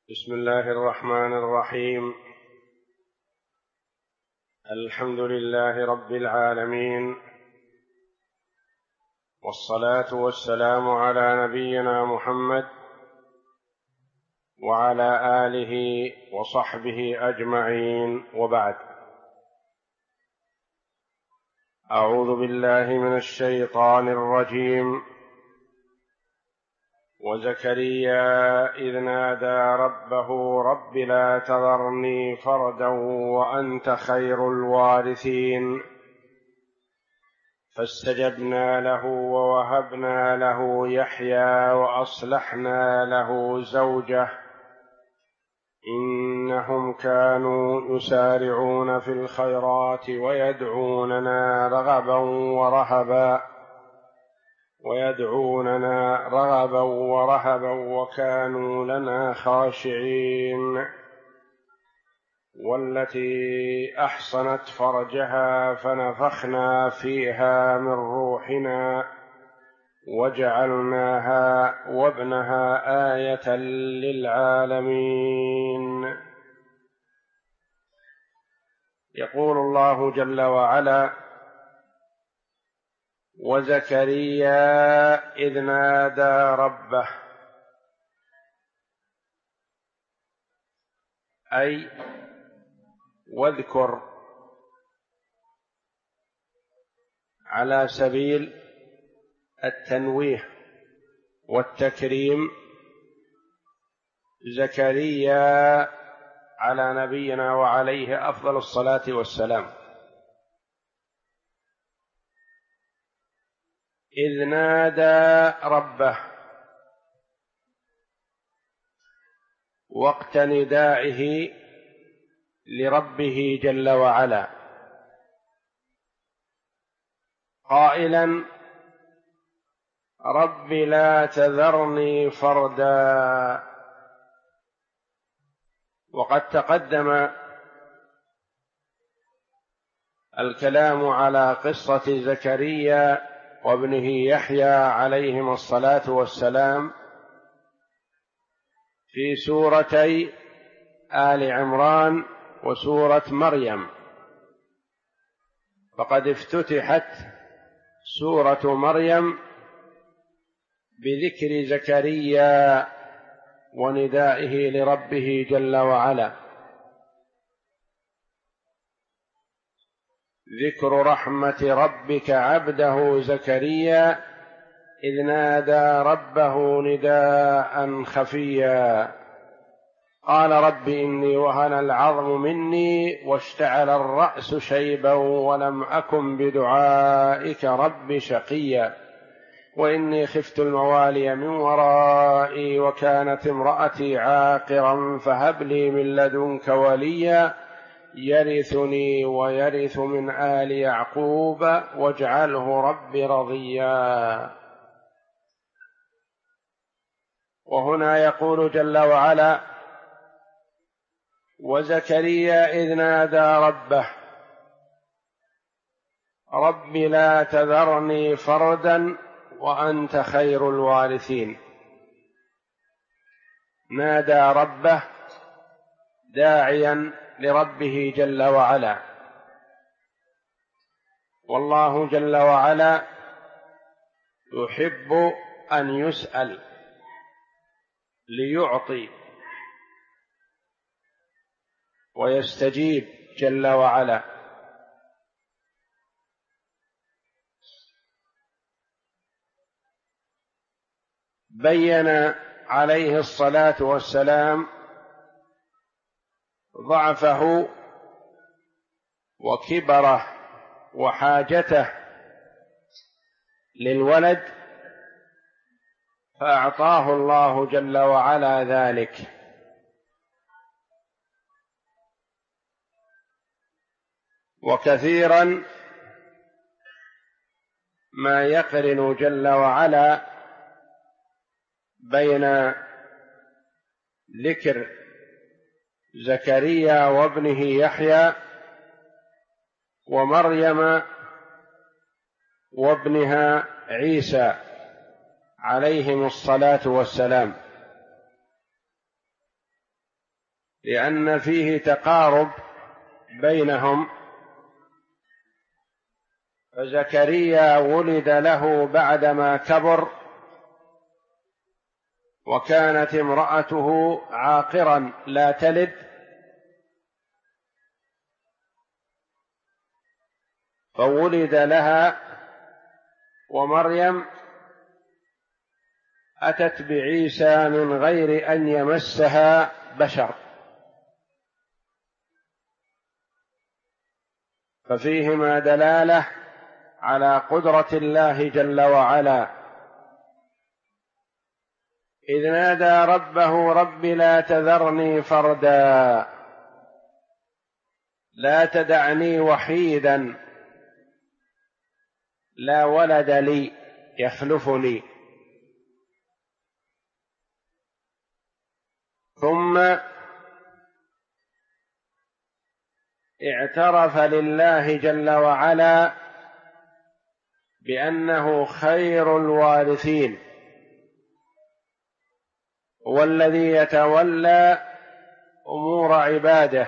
بسم الله الرحمن الرحيم. الحمد لله رب العالمين، والصلاة والسلام على نبينا محمد وعلى آله وصحبه أجمعين، وبعد. أعوذ بالله من الشيطان الرجيم. وزكريا إذ نادى ربه رب لا تذرني فردا وأنت خير الوارثين، فاستجبنا له ووهبنا له يحيى وأصلحنا له زوجه إنهم كانوا يسارعون في الخيرات ويدعوننا رغبا ورهبا وكانوا لنا خاشعين. والتي أحصنت فرجها فنفخنا فيها من روحنا وجعلناها وابنها آية للعالمين. يقول الله جل وعلا: وزكريا إذ نادى ربه، أي واذكر على سبيل التنويه والتكريم زكريا على نبينا وعليه أفضل الصلاة والسلام. إذ نادى ربه، وقت ندائه لربه جل وعلا، قائلا: رب لا تذرني فردا. وقد تقدم الكلام على قصة زكريا وابنه يحيى عليهما الصلاة والسلام في سورتي آل عمران وسورة مريم، فقد افتتحت سورة مريم بذكر زكريا وندائه لربه جل وعلا. ذكر رحمة ربك عبده زكريا إذ نادى ربه نداء خفيا قال رب إني وهن العظم مني واشتعل الرأس شيبا ولم أكن بدعائك رب شقيا وإني خفت الموالي من ورائي وكانت امرأتي عاقرا فهب لي من لدنك وليا يرثني ويرث من آل يعقوب واجعله رب رضيا. وهنا يقول جل وعلا: وزكريا إذ نادى ربه رب لا تذرني فردا وأنت خير الوارثين. نادى ربه داعيا لربه جل وعلا، والله جل وعلا يحب أن يسأل ليعطي ويستجيب جل وعلا. بين عليه الصلاة والسلام ضعفه وكبره وحاجته للولد، فأعطاه الله جل وعلا ذلك. وكثيرا ما يقرن جل وعلا بين ذكر زكريا وابنه يحيى ومريم وابنها عيسى عليهم الصلاة والسلام. لأن فيه تقارب بينهم. فزكريا ولد له بعدما كبر، وكانت امرأته عاقرا لا تلد، فولد لها، ومريم أتت بعيسى من غير أن يمسها بشر، ففيهما دلالة على قدرة الله جل وعلا، إذ نادى ربه رب لا تذرني فردا، لا تدعني وحيدا لا ولد لي يخلفني. ثم اعترف لله جل وعلا بأنه خير الوارثين، هو الذي يتولى أمور عباده،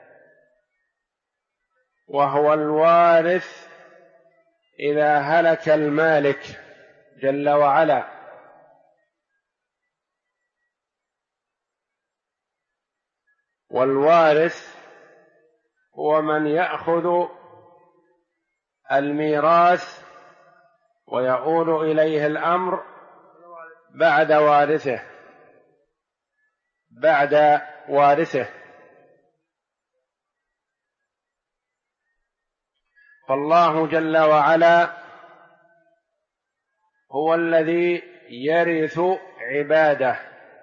وهو الوارث إذا هلك المالك جل وعلا. والوارث هو من يأخذ الميراث ويؤول إليه الأمر بعد وارثه. فالله جل وعلا هو الذي يرث عباده،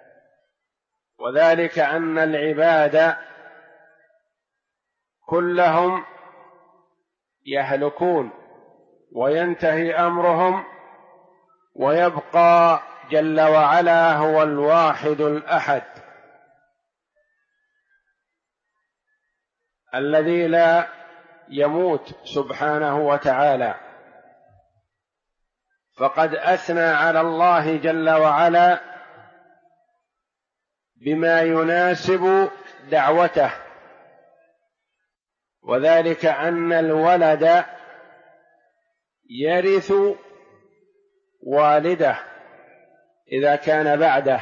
وذلك أن العباد كلهم يهلكون وينتهي أمرهم، ويبقى جل وعلا هو الواحد الأحد الذي لا يموت سبحانه وتعالى. فقد أثنى على الله جل وعلا بما يناسب دعوته، وذلك أن الولد يرث والده إذا كان بعده،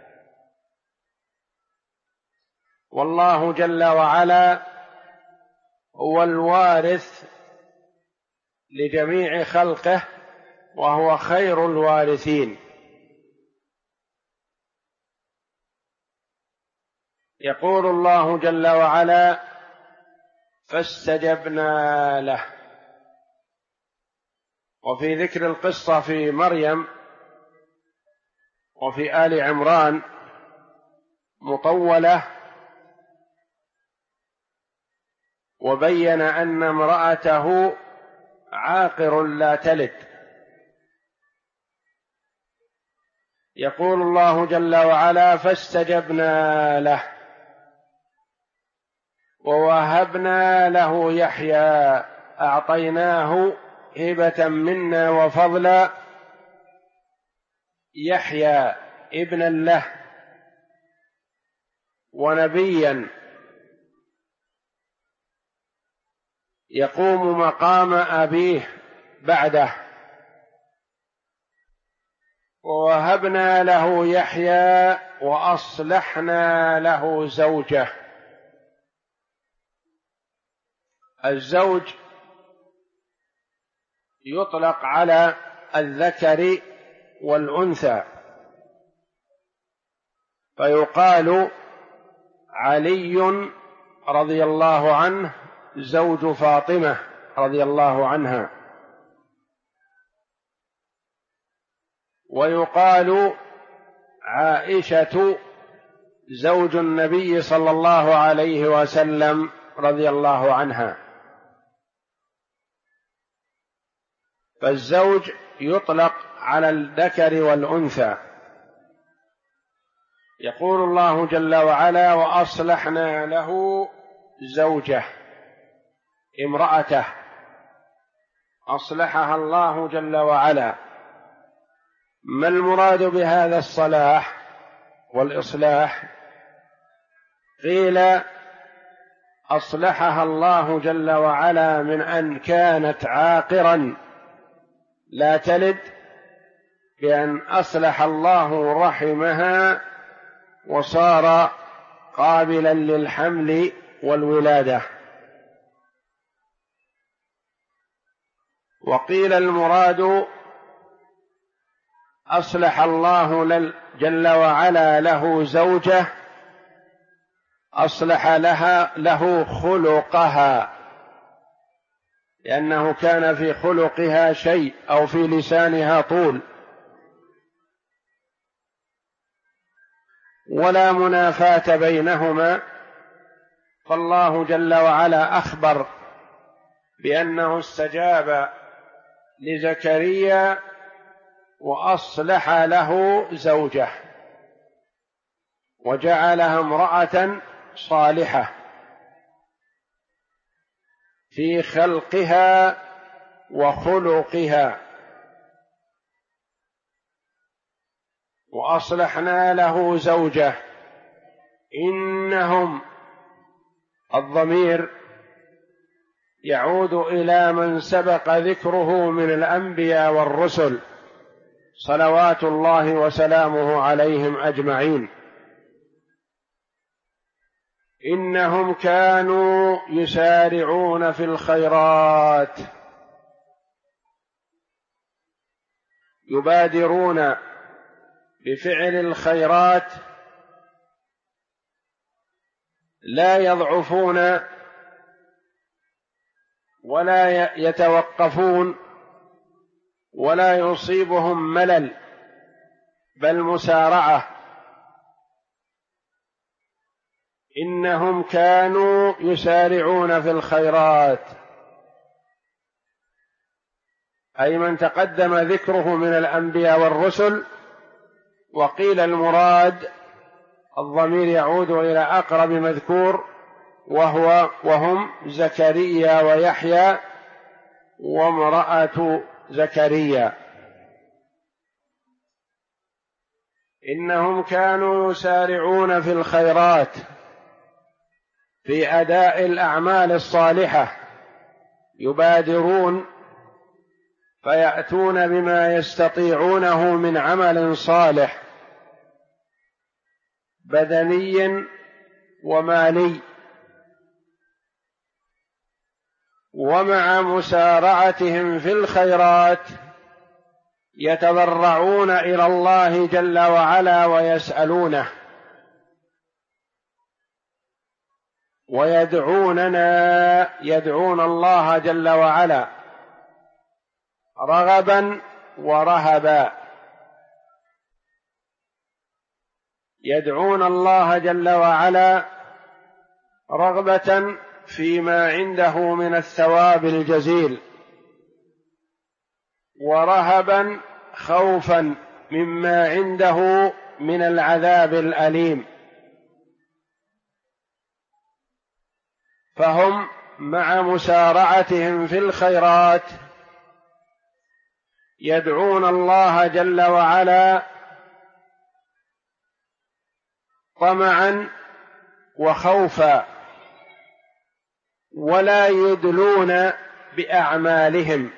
والله جل وعلا هو الوارث لجميع خلقه، وهو خير الوارثين. يقول الله جل وعلا: فاستجبنا له. وفي ذكر القصة في مريم وفي آل عمران مطولة، وبين أن امرأته عاقر لا تلد. يقول الله جل وعلا: فاستجبنا له ووهبنا له يحيى، أعطيناه هبة منا وفضلا، يحيى ابنا له ونبيا يقوم مقام أبيه بعده. ووهبنا له يحيى وأصلحنا له زوجه. الزوج يطلق على الذكر والأنثى، فيقال علي رضي الله عنه زوج فاطمة رضي الله عنها، ويقال عائشة زوج النبي صلى الله عليه وسلم رضي الله عنها. فالزوج يطلق على الذكر والأنثى. يقول الله جل وعلا: وأصلحنا له زوجه، امرأته أصلحها الله جل وعلا. ما المراد بهذا الصلاح والإصلاح؟ قيل أصلحها الله جل وعلا من أن كانت عاقرا لا تلد بأن أصلح الله رحمها وصار قابلا للحمل والولادة. وقيل المراد أصلح الله جل وعلا له زوجة أصلح له خلقها، لأنه كان في خلقها شيء أو في لسانها طول، ولا منافاة بينهما، فالله جل وعلا أخبر بأنه استجاب لزكريا وأصلح له زوجه وجعلها امرأة صالحة في خلقها وخلقها. وأصلحنا له زوجه، إنهم الضمير يعود إلى من سبق ذكره من الأنبياء والرسل صلوات الله وسلامه عليهم أجمعين. إنهم كانوا يسارعون في الخيرات، يبادرون بفعل الخيرات، لا يضعفون ولا يتوقفون ولا يصيبهم ملل، بل مسارعة. إنهم كانوا يسارعون في الخيرات، أي من تقدم ذكره من الأنبياء والرسل. وقيل المراد الضمير يعود إلى أقرب مذكور وهم زكريا ويحيى وامرأة زكريا. إنهم كانوا يسارعون في الخيرات في أداء الأعمال الصالحة، يبادرون فيأتون بما يستطيعونه من عمل صالح بدني ومالي. ومع مسارعتهم في الخيرات يتضرعون إلى الله جل وعلا ويسألونه يدعون الله جل وعلا رغبا ورهبا، يدعون الله جل وعلا رغبة فيما عنده من الثواب الجزيل، ورهبا خوفا مما عنده من العذاب الأليم. فهم مع مسارعتهم في الخيرات يدعون الله جل وعلا طمعا وخوفا، ولا يدلون بأعمالهم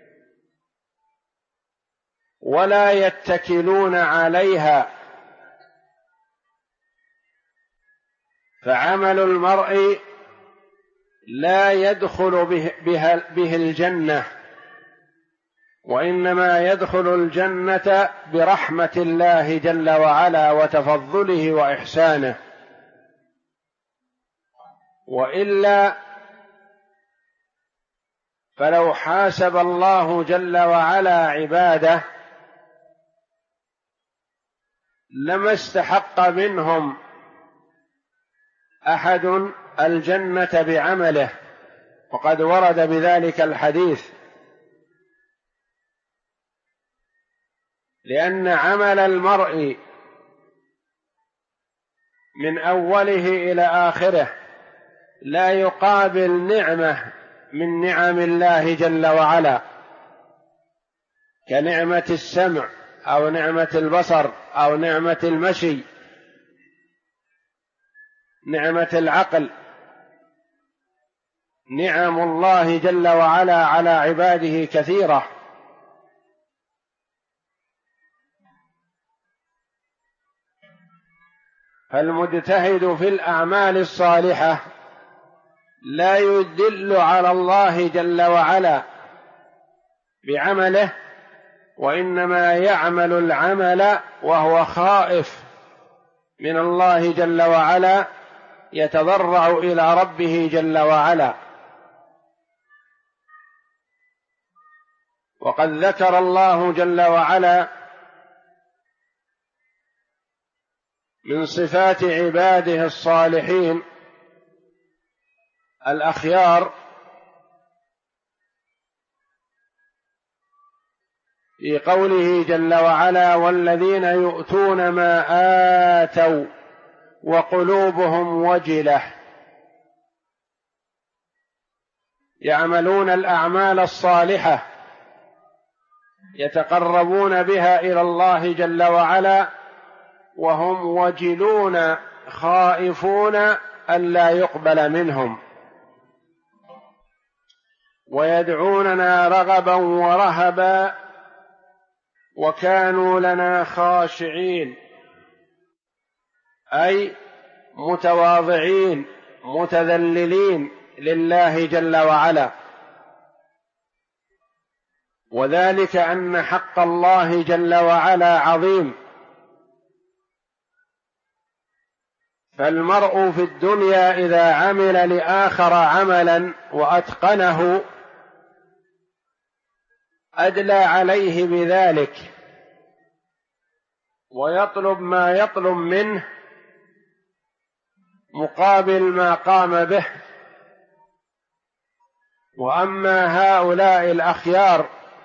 ولا يتكلون عليها. فعمل المرء لا يدخل به الجنة، وإنما يدخل الجنة برحمة الله جل وعلا وتفضله وإحسانه، وإلا فلو حاسب الله جل وعلا عباده لما استحق منهم أحد الجنة بعمله، وقد ورد بذلك الحديث، لأن عمل المرء من أوله إلى آخره لا يقابل نعمة من نعم الله جل وعلا، كنعمة السمع أو نعمة البصر أو نعمة المشي. نعمة العقل، نعم الله جل وعلا على عباده كثيرة. فالمجتهد في الأعمال الصالحة لا يدل على الله جل وعلا بعمله، وإنما يعمل العمل وهو خائف من الله جل وعلا، يتضرع إلى ربه جل وعلا. وقد ذكر الله جل وعلا من صفات عباده الصالحين الأخيار في قوله جل وعلا: والذين يؤتون ما آتوا وقلوبهم وجلة، يعملون الأعمال الصالحة يتقربون بها إلى الله جل وعلا وهم وجلون خائفون ألا يقبل منهم، ويدعوننا رغبا ورهبا وكانوا لنا خاشعين، أي متواضعين متذللين لله جل وعلا. وذلك أن حق الله جل وعلا عظيم، فالمرء في الدنيا إذا عمل لآخر عملا وأتقنه أدلى عليه بذلك ويطلب ما يطلب منه مقابل ما قام به. وأما هؤلاء الأخيار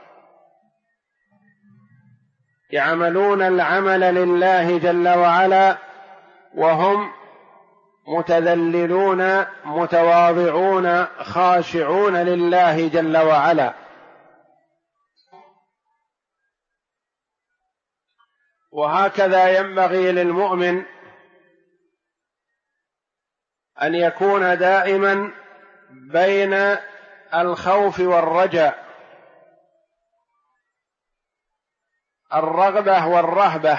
يعملون العمل لله جل وعلا وهم متذللون متواضعون خاشعون لله جل وعلا. وهكذا ينبغي للمؤمن أن يكون دائما بين الخوف والرجاء، الرغبة والرهبة،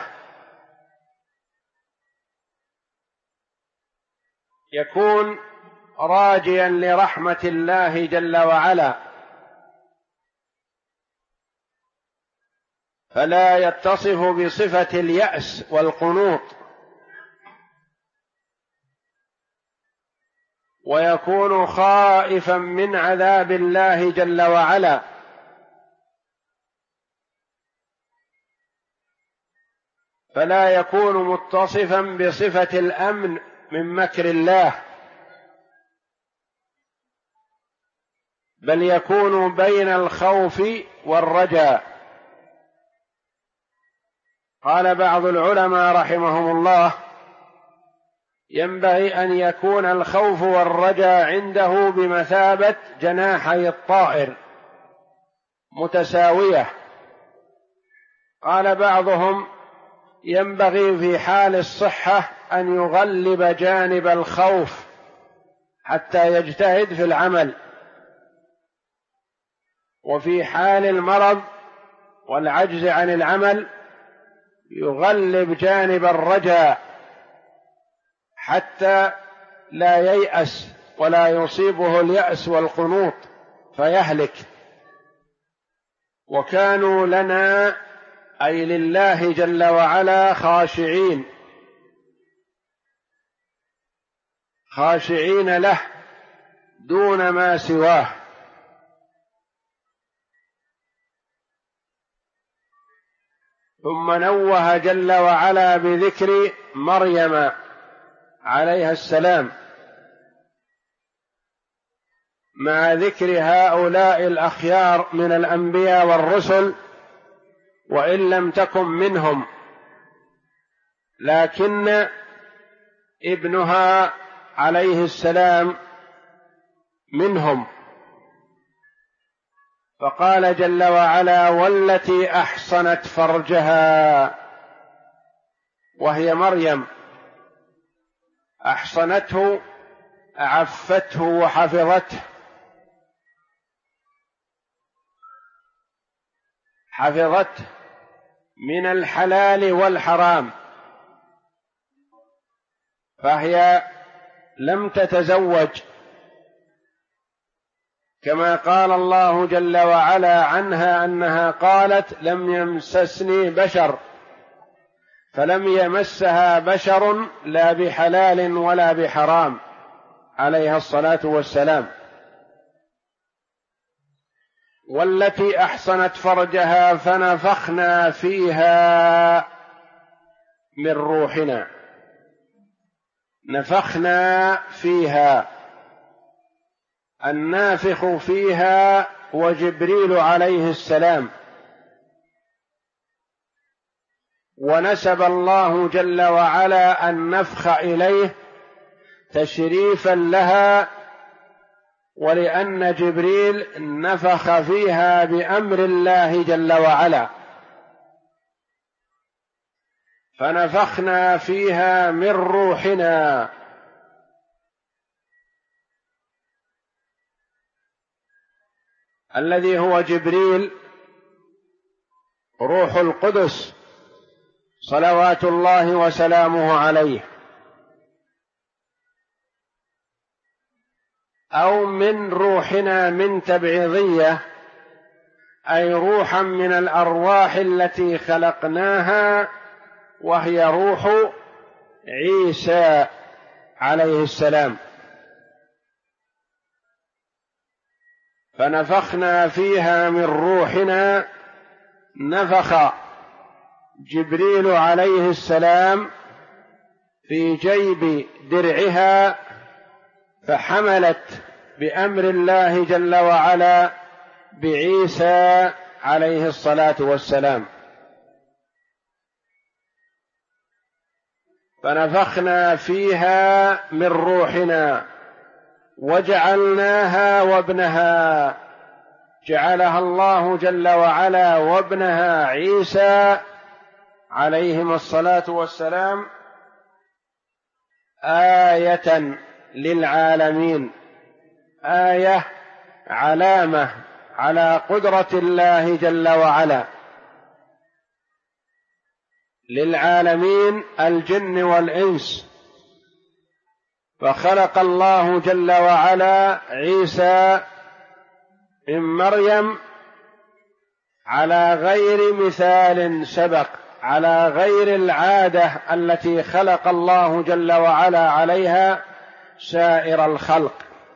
يكون راجيا لرحمة الله جل وعلا، فلا يتصف بصفة اليأس والقنوط، ويكون خائفا من عذاب الله جل وعلا، فلا يكون متصفا بصفة الأمن من مكر الله، بل يكون بين الخوف والرجاء. قال بعض العلماء رحمهم الله: ينبغي أن يكون الخوف والرجاء عنده بمثابة جناحي الطائر متساوية. قال بعضهم: ينبغي في حال الصحة أن يغلب جانب الخوف حتى يجتهد في العمل، وفي حال المرض والعجز عن العمل يغلب جانب الرجاء حتى لا ييأس ولا يصيبه اليأس والقنوط فيهلك. وكانوا لنا أي لله جل وعلا خاشعين، خاشعين له دون ما سواه. ثم نوه جل وعلا بذكر مريم عليها السلام مع ذكر هؤلاء الأخيار من الأنبياء والرسل، وإن لم تكن منهم، لكن ابنها عليه السلام منهم. فقال جل وعلا: والتي أحصنت فرجها، وهي مريم أحصنته أعفته وحفظته، حفظته من الحلال والحرام، فهي لم تتزوج، كما قال الله جل وعلا عنها أنها قالت: لم يمسسني بشر، فلم يمسها بشر لا بحلال ولا بحرام عليها الصلاة والسلام. والتي أحصنت فرجها فنفخنا فيها من روحنا، نفخنا فيها، النافخ فيها وجبريل عليه السلام. ونسب الله جل وعلا النفخ إليه تشريفا لها، ولأن جبريل نفخ فيها بأمر الله جل وعلا، فنفخنا فيها من روحنا. الذي هو جبريل روح القدس صلوات الله وسلامه عليه، أو من روحنا من تبعيضية، أي روحا من الأرواح التي خلقناها، وهي روح عيسى عليه السلام. فنفخنا فيها من روحنا، نفخ جبريل عليه السلام في جيب درعها، فحملت بأمر الله جل وعلا بعيسى عليه الصلاة والسلام. فنفخنا فيها من روحنا وجعلناها وابنها، جعلها الله جل وعلا وابنها عيسى عليهما الصلاة والسلام آية للعالمين، آية علامة على قدرة الله جل وعلا للعالمين الجن والإنس. فخلق الله جل وعلا عيسى من مريم على غير مثال سبق، على غير العادة التي خلق الله جل وعلا عليها سائر الخلق،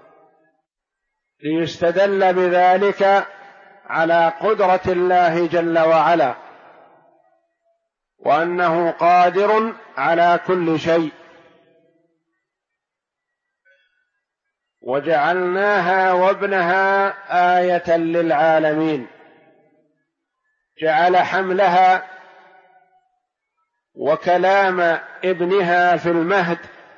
ليستدل بذلك على قدرة الله جل وعلا، وأنه قادر على كل شيء. وجعلناها وابنها آية للعالمين، جعل حملها وكلام ابنها في المهد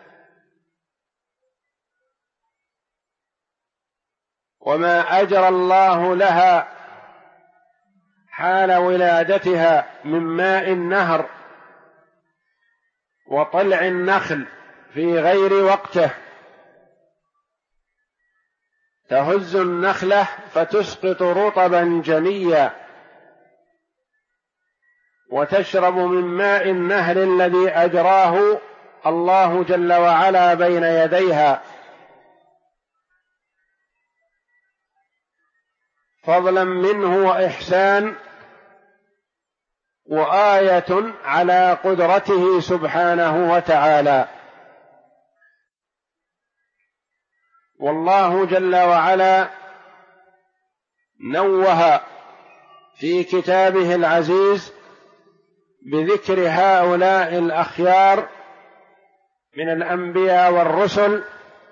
وما أجرى الله لها حال ولادتها من ماء النهر وطلع النخل في غير وقته، تهز النخلة فتسقط رطبا جنيا، وتشرب من ماء النهر الذي أجراه الله جل وعلا بين يديها، فضلا منه وإحسان، وآية على قدرته سبحانه وتعالى. والله جل وعلا نوه في كتابه العزيز بذكر هؤلاء الأخيار من الأنبياء والرسل،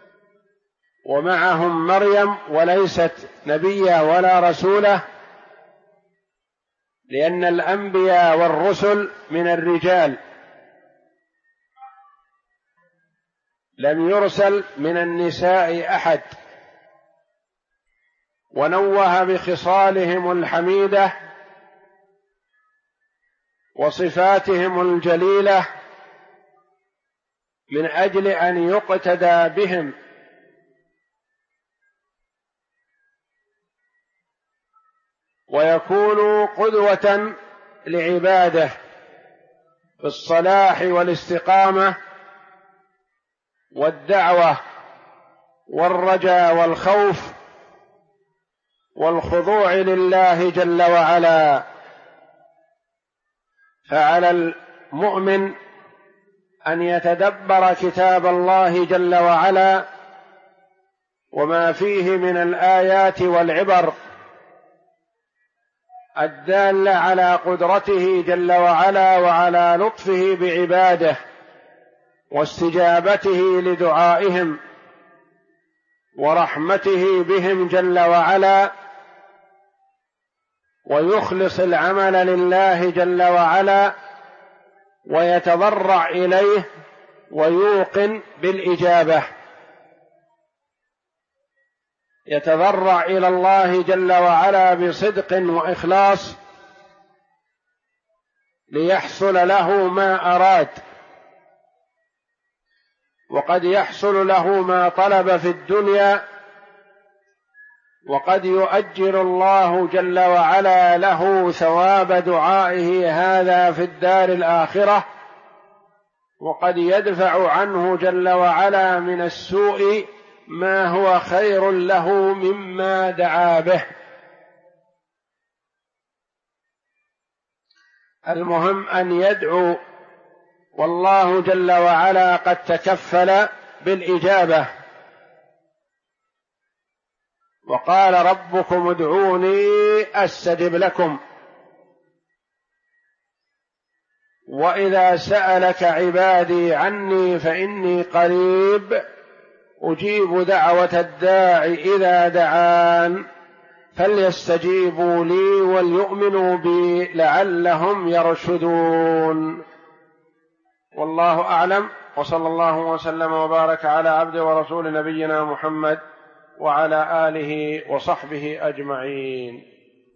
ومعهم مريم وليست نبيا ولا رسولا، لأن الأنبياء والرسل من الرجال، لم يرسل من النساء أحد. ونوه بخصالهم الحميدة وصفاتهم الجليلة من أجل أن يقتدى بهم، ويكونوا قدوة لعباده في الصلاح والاستقامة والدعوة والرجاء والخوف والخضوع لله جل وعلا. فعلى المؤمن أن يتدبر كتاب الله جل وعلا وما فيه من الآيات والعبر الدالة على قدرته جل وعلا وعلى لطفه بعباده واستجابته لدعائهم ورحمته بهم جل وعلا، ويخلص العمل لله جل وعلا ويتضرع إليه ويوقن بالإجابة، يتضرع إلى الله جل وعلا بصدق وإخلاص ليحصل له ما أراد، وقد يحصل له ما طلب في الدنيا، وقد يؤجر الله جل وعلا له ثواب دعائه هذا في الدار الآخرة، وقد يدفع عنه جل وعلا من السوء ما هو خير له مما دعا به. المهم أن يدعو، والله جل وعلا قد تكفل بالإجابة، وقال ربكم ادعوني أستجب لكم، وإذا سألك عبادي عني فإني قريب أجيب دعوة الداع إذا دعان فليستجيبوا لي وليؤمنوا بي لعلهم يرشدون. والله أعلم، وصلى الله وسلم وبارك على عبد ورسول نبينا محمد وعلى آله وصحبه أجمعين.